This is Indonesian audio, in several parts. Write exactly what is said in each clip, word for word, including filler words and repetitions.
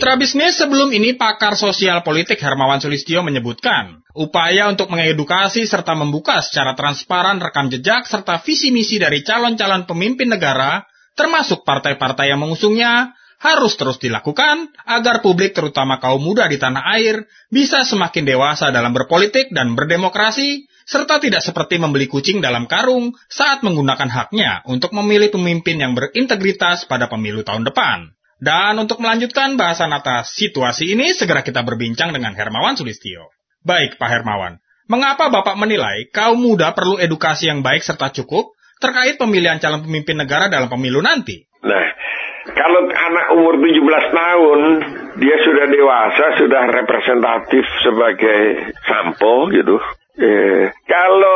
Mitra bisnis, sebelum ini pakar sosial politik Hermawan Sulistyo menyebutkan, upaya untuk mengedukasi serta membuka secara transparan rekam jejak serta visi misi dari calon-calon pemimpin negara, termasuk partai-partai yang mengusungnya, harus terus dilakukan agar publik terutama kaum muda di tanah air bisa semakin dewasa dalam berpolitik dan berdemokrasi, serta tidak seperti membeli kucing dalam karung saat menggunakan haknya untuk memilih pemimpin yang berintegritas pada pemilu tahun depan. Dan untuk melanjutkan bahasan atas situasi ini, segera kita berbincang dengan Hermawan Sulistyo. Baik, Pak Hermawan, mengapa Bapak menilai kaum muda perlu edukasi yang baik serta cukup terkait pemilihan calon pemimpin negara dalam pemilu nanti? Nah, kalau anak umur tujuh belas tahun, dia sudah dewasa, sudah representatif sebagai sampel gitu. Eh, kalau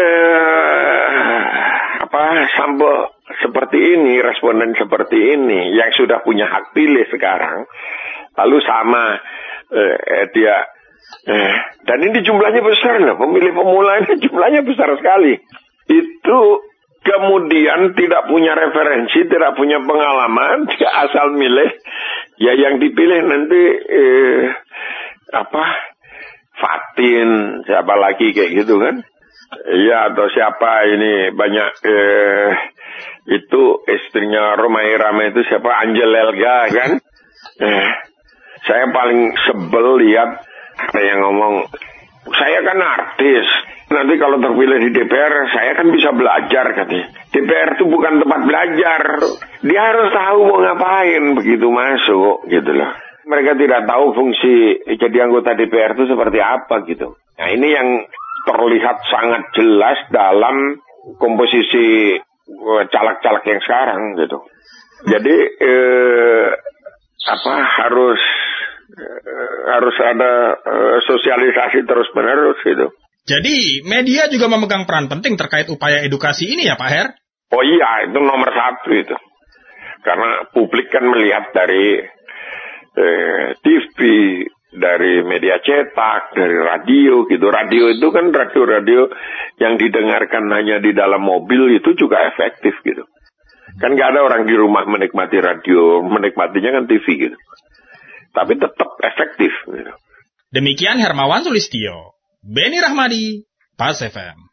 eh, apa sampel seperti ini, responden seperti ini, yang sudah punya hak pilih sekarang, lalu sama eh, dia, eh, dan ini jumlahnya besar loh, pemilih pemula ini jumlahnya besar sekali. Itu kemudian tidak punya referensi, tidak punya pengalaman, dia asal milih, ya yang dipilih nanti eh, apa, Fatin, siapa lagi kayak gitu kan? Ya, atau siapa ini banyak eh, itu istrinya Romai Rama itu siapa, Angel Elga kan? Eh, saya paling sebel lihat ada yang ngomong, saya kan artis, nanti kalau terpilih di D P R saya kan bisa belajar katanya. D P R itu bukan tempat belajar, dia harus tahu mau ngapain begitu masuk gitu loh. Mereka tidak tahu fungsi jadi anggota D P R itu seperti apa gitu. Nah ini yang terlihat sangat jelas dalam komposisi caleg-caleg yang sekarang gitu. Jadi eh, apa harus eh, harus ada eh, sosialisasi terus-menerus gitu. Jadi media juga memegang peran penting terkait upaya edukasi ini ya Pak Her? Oh iya, itu nomor satu itu. Karena publik kan melihat dari eh, T V, dari media cetak, dari radio gitu. Radio itu kan radio-radio yang didengarkan hanya di dalam mobil itu juga efektif gitu. Kan nggak ada orang di rumah menikmati radio, menikmatinya kan T V gitu. Tapi tetap efektif gitu. Demikian Hermawan Sulistyo, Beni Rahmadi, Pas F M.